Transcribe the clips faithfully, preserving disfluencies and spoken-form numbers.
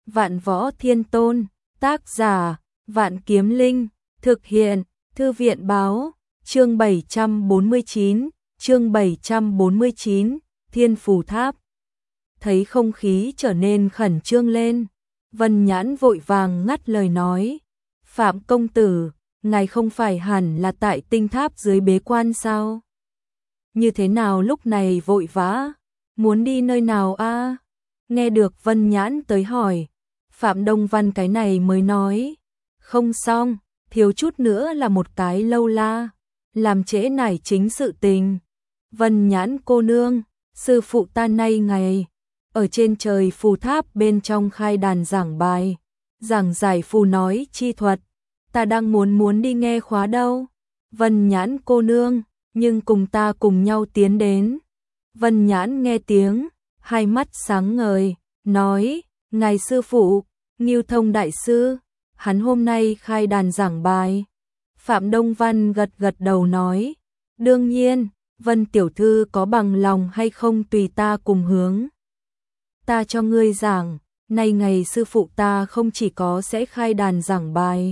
Vạn Võ Thiên Tôn, tác giả, Vạn Kiếm Linh, thực hiện, Thư viện báo, chương bảy trăm bốn mươi chín, chương bảy trăm bốn mươi chín, Thiên Phù Tháp. Thấy không khí trở nên khẩn trương lên, Vân Nhãn vội vàng ngắt lời nói, Phạm công tử, ngài không phải hẳn là tại tinh tháp dưới bế quan sao? Như thế nào lúc này vội vã, muốn đi nơi nào a? Nghe được Vân Nhãn tới hỏi, Phạm Đông Văn cái này mới nói, không xong, thiếu chút nữa là một cái lâu la, làm trễ nải chính sự tình. Vân Nhãn cô nương, sư phụ ta nay ngày, ở trên trời phù tháp bên trong khai đàn giảng bài, giảng giải phù nói chi thuật, ta đang muốn muốn đi nghe khóa đâu. Vân Nhãn cô nương, nhưng cùng ta cùng nhau tiến đến. Vân Nhãn nghe tiếng, hai mắt sáng ngời, nói, ngài sư phụ, Ngưu Thông đại sư, hắn hôm nay khai đàn giảng bài. Phạm Đông Văn gật gật đầu nói, đương nhiên, Vân tiểu thư có bằng lòng hay không tùy ta cùng hướng. Ta cho ngươi giảng, nay ngày sư phụ ta không chỉ có sẽ khai đàn giảng bài,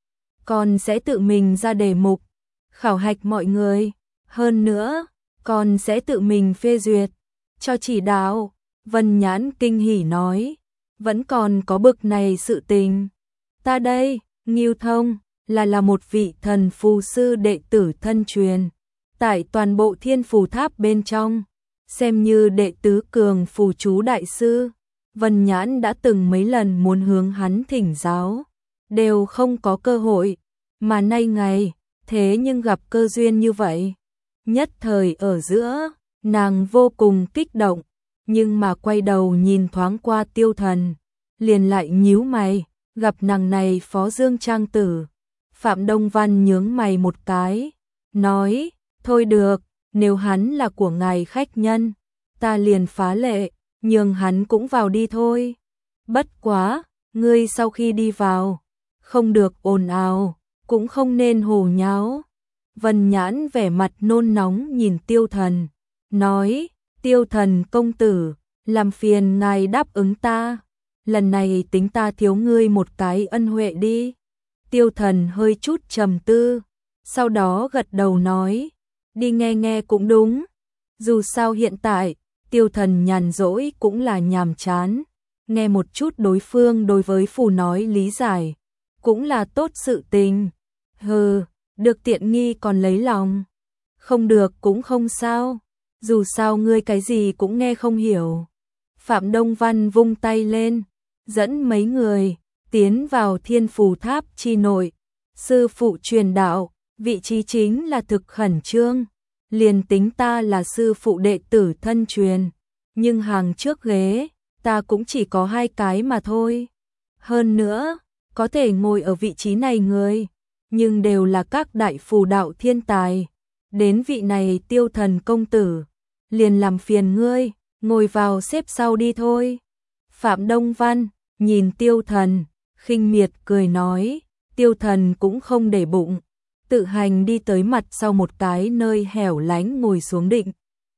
còn sẽ tự mình ra đề mục, khảo hạch mọi người, hơn nữa, còn sẽ tự mình phê duyệt, cho chỉ đạo. Vân Nhãn kinh hỉ nói, vẫn còn có bực này sự tình. Ta đây, Ngưu Thông, là là một vị thần phù sư đệ tử thân truyền, tại toàn bộ Thiên Phù Tháp bên trong, xem như đệ tứ cường phù chú đại sư. Vân Nhãn đã từng mấy lần muốn hướng hắn thỉnh giáo, đều không có cơ hội, mà nay ngày, thế nhưng gặp cơ duyên như vậy. Nhất thời ở giữa, nàng vô cùng kích động, nhưng mà quay đầu nhìn thoáng qua Tiêu Thần, liền lại nhíu mày, gặp nàng này Phó Dương Trang tử. Phạm Đông Văn nhướng mày một cái, nói, thôi được, nếu hắn là của ngài khách nhân, ta liền phá lệ, nhường hắn cũng vào đi thôi. Bất quá, ngươi sau khi đi vào, không được ồn ào, cũng không nên hồ nháo. Vân Nhãn vẻ mặt nôn nóng nhìn Tiêu Thần, nói, Tiêu Thần công tử, làm phiền ngài đáp ứng ta, lần này tính ta thiếu ngươi một cái ân huệ đi. Tiêu Thần hơi chút trầm tư, sau đó gật đầu nói, đi nghe nghe cũng đúng. Dù sao hiện tại, Tiêu Thần nhàn rỗi cũng là nhàm chán, nghe một chút đối phương đối với phù nói lý giải, cũng là tốt sự tình. Hừ, được tiện nghi còn lấy lòng, không được cũng không sao, dù sao ngươi cái gì cũng nghe không hiểu. Phạm Đông Văn vung tay lên, dẫn mấy người tiến vào Thiên Phù Tháp chi nội. Sư phụ truyền đạo, vị trí chính là thực khẩn trương, liền tính ta là sư phụ đệ tử thân truyền, nhưng hàng trước ghế, ta cũng chỉ có hai cái mà thôi. Hơn nữa, có thể ngồi ở vị trí này người, nhưng đều là các đại phù đạo thiên tài. Đến vị này Tiêu Thần công tử, liền làm phiền ngươi, ngồi vào xếp sau đi thôi. Phạm Đông Văn nhìn Tiêu Thần, khinh miệt cười nói, Tiêu Thần cũng không để bụng, tự hành đi tới mặt sau một cái nơi hẻo lánh ngồi xuống định.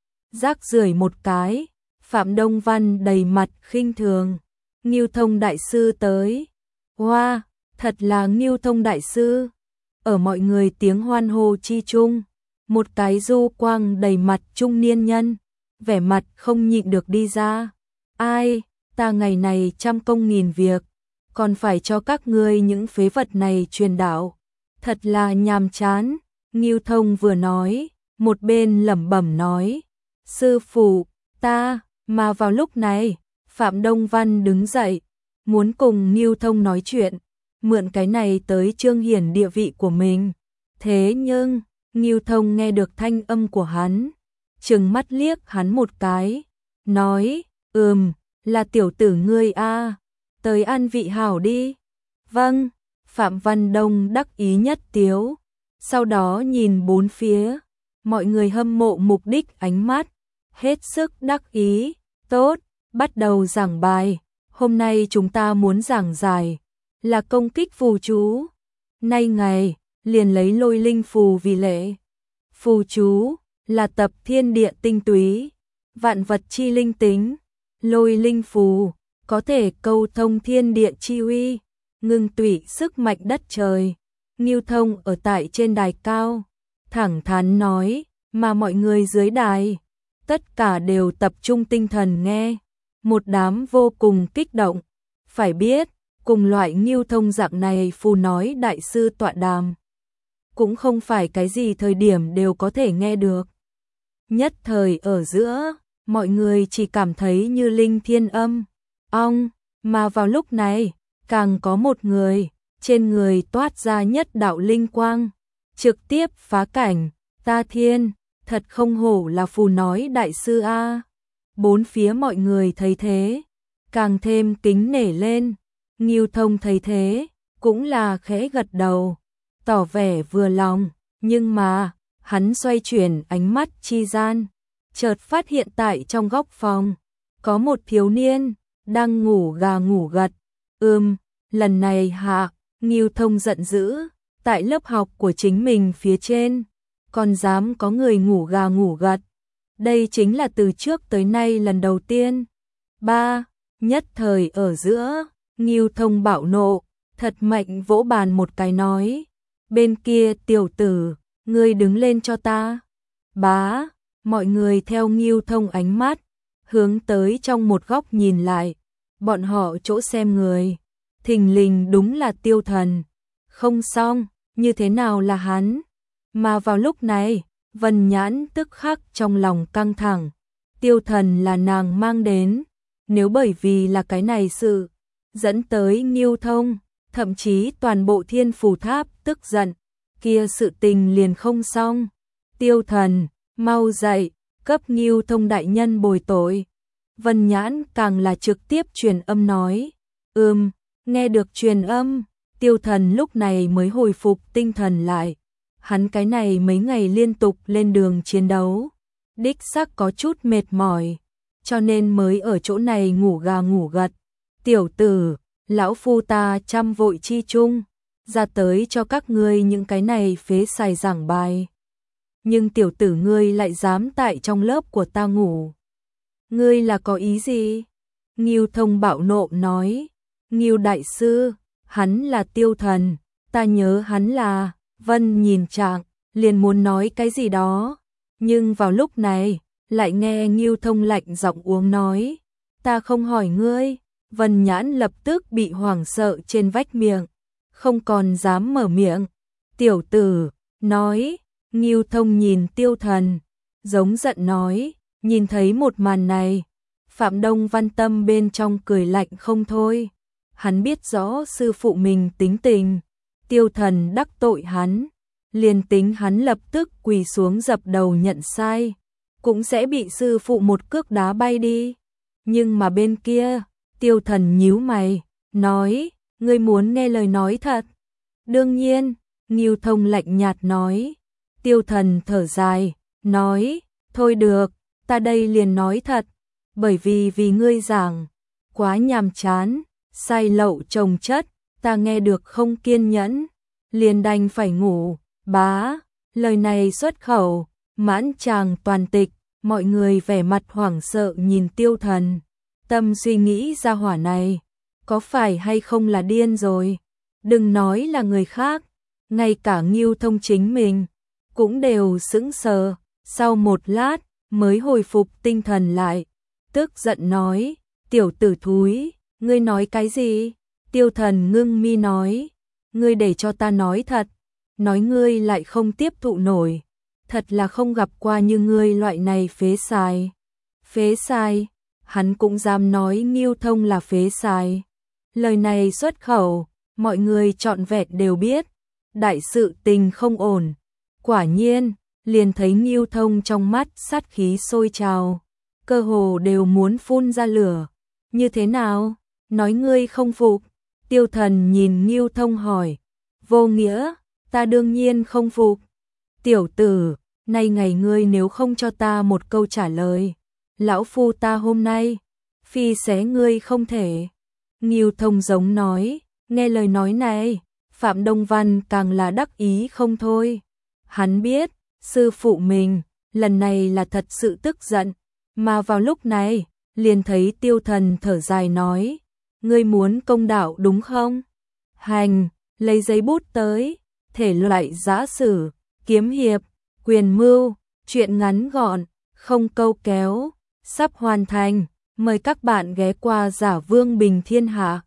Rác rưởi một cái. Phạm Đông Văn đầy mặt khinh thường, Ngưu Thông đại sư tới. Hoa, wow, thật là Ngưu Thông đại sư. Ở mọi người tiếng hoan hô chi chung, một cái du quang đầy mặt trung niên nhân, vẻ mặt không nhịn được đi ra. Ai, ta ngày này trăm công nghìn việc, còn phải cho các ngươi những phế vật này truyền đạo, thật là nhàm chán. Ngưu Thông vừa nói, một bên lẩm bẩm nói, sư phụ, ta. Mà vào lúc này, Phạm Đông Văn đứng dậy, muốn cùng Ngưu Thông nói chuyện, mượn cái này tới trương hiển địa vị của mình. Thế nhưng, Ngưu Thông nghe được thanh âm của hắn, trừng mắt liếc hắn một cái, nói, ừm, là tiểu tử ngươi a, tới ăn vị hảo đi. Vâng, Phạm Văn Đông đắc ý nhất tiếu, sau đó nhìn bốn phía, mọi người hâm mộ mục đích ánh mắt, hết sức đắc ý. Tốt, bắt đầu giảng bài, hôm nay chúng ta muốn giảng giải, là công kích phù chú. Nay ngày, liền lấy lôi linh phù vì lệ. Phù chú, là tập thiên địa tinh túy, vạn vật chi linh tính. Lôi linh phù, có thể câu thông thiên địa chi uy, ngưng tụ sức mạnh đất trời. Ngưu Thông ở tại trên đài cao, thẳng thắn nói, mà mọi người dưới đài, tất cả đều tập trung tinh thần nghe, một đám vô cùng kích động. Phải biết, cùng loại Ngưu Thông dạng này phù nói đại sư tọa đàm, cũng không phải cái gì thời điểm đều có thể nghe được. Nhất thời ở giữa, mọi người chỉ cảm thấy như linh thiên âm, ong, mà vào lúc này, càng có một người, trên người toát ra nhất đạo linh quang, trực tiếp phá cảnh, ta thiên, thật không hổ là phù nói đại sư a. Bốn phía mọi người thấy thế, càng thêm kính nể lên. Ngưu Thông thấy thế, cũng là khẽ gật đầu, tỏ vẻ vừa lòng, nhưng mà, hắn xoay chuyển ánh mắt chi gian, chợt phát hiện tại trong góc phòng, có một thiếu niên, đang ngủ gà ngủ gật. Ừm, lần này hạ, Ngưu Thông giận dữ, tại lớp học của chính mình phía trên, còn dám có người ngủ gà ngủ gật. Đây chính là từ trước tới nay lần đầu tiên. Ba, nhất thời ở giữa, Ngưu Thông bạo nộ, thật mạnh vỗ bàn một cái nói, bên kia tiểu tử, ngươi đứng lên cho ta. Bá, mọi người theo Ngưu Thông ánh mắt, hướng tới trong một góc nhìn lại, bọn họ chỗ xem người, thình lình đúng là Tiêu Thần. Không xong, như thế nào là hắn? Mà vào lúc này, Vân Nhãn tức khắc trong lòng căng thẳng, Tiêu Thần là nàng mang đến, nếu bởi vì là cái này sự dẫn tới Ngưu Thông, thậm chí toàn bộ Thiên Phù Tháp tức giận, kia sự tình liền không xong. Tiêu Thần, mau dậy, cấp Ngưu Thông đại nhân bồi tội. Vân Nhãn càng là trực tiếp truyền âm nói, ừm, nghe được truyền âm, Tiêu Thần lúc này mới hồi phục tinh thần lại. Hắn cái này mấy ngày liên tục lên đường chiến đấu, đích xác có chút mệt mỏi, cho nên mới ở chỗ này ngủ gà ngủ gật. Tiểu tử, lão phu ta chăm vội chi chung, ra tới cho các ngươi những cái này phế xài giảng bài. Nhưng tiểu tử ngươi lại dám tại trong lớp của ta ngủ. Ngươi là có ý gì? Ngưu Thông bạo nộ nói, Ngưu đại sư, hắn là Tiêu Thần, ta nhớ hắn là. Vân nhìn Trạng, liền muốn nói cái gì đó, nhưng vào lúc này, lại nghe Ngưu Thông lạnh giọng uống nói, ta không hỏi ngươi. Vân Nhãn lập tức bị hoảng sợ trên vách miệng, không còn dám mở miệng. Tiểu tử, nói, Ngưu Thông nhìn Tiêu Thần, giống giận nói, nhìn thấy một màn này, Phạm Đông Văn tâm bên trong cười lạnh không thôi. Hắn biết rõ sư phụ mình tính tình, Tiêu Thần đắc tội hắn, liền tính hắn lập tức quỳ xuống dập đầu nhận sai, cũng sẽ bị sư phụ một cước đá bay đi. Nhưng mà bên kia, Tiêu Thần nhíu mày, nói, ngươi muốn nghe lời nói thật? Đương nhiên, Ngưu Thông lạnh nhạt nói. Tiêu Thần thở dài, nói, thôi được, ta đây liền nói thật, bởi vì vì ngươi giảng, quá nhàm chán, sai lậu chồng chất, ta nghe được không kiên nhẫn, liền đành phải ngủ. Bá, lời này xuất khẩu, mãn tràng toàn tịch, mọi người vẻ mặt hoảng sợ nhìn Tiêu Thần, tâm suy nghĩ ra hỏa này, có phải hay không là điên rồi, đừng nói là người khác, ngay cả Ngưu Thông chính mình, cũng đều sững sờ, sau một lát, mới hồi phục tinh thần lại, tức giận nói, tiểu tử thúi, ngươi nói cái gì? Tiêu Thần ngưng mi nói, ngươi để cho ta nói thật, nói ngươi lại không tiếp thụ nổi, thật là không gặp qua như ngươi loại này phế xài. Phế xài, hắn cũng dám nói Ngưu Thông là phế xài. Lời này xuất khẩu, mọi người trọn vẹn đều biết, đại sự tình không ổn. Quả nhiên, liền thấy Ngưu Thông trong mắt sát khí sôi trào, cơ hồ đều muốn phun ra lửa. Như thế nào? Nói ngươi không phục? Tiêu Thần nhìn Ngưu Thông hỏi. Vô nghĩa, ta đương nhiên không phục. Tiểu tử, nay ngày ngươi nếu không cho ta một câu trả lời, lão phu ta hôm nay, phi xé ngươi không thể. Ngưu Thông giống nói, nghe lời nói này, Phạm Đông Văn càng là đắc ý không thôi. Hắn biết, sư phụ mình, lần này là thật sự tức giận, mà vào lúc này, liền thấy Tiêu Thần thở dài nói, ngươi muốn công đạo đúng không? Hành, lấy giấy bút tới, thể loại giã sử, kiếm hiệp, quyền mưu, truyện ngắn gọn, không câu kéo, sắp hoàn thành, mời các bạn ghé qua Giả Vương Bình Thiên Hạ.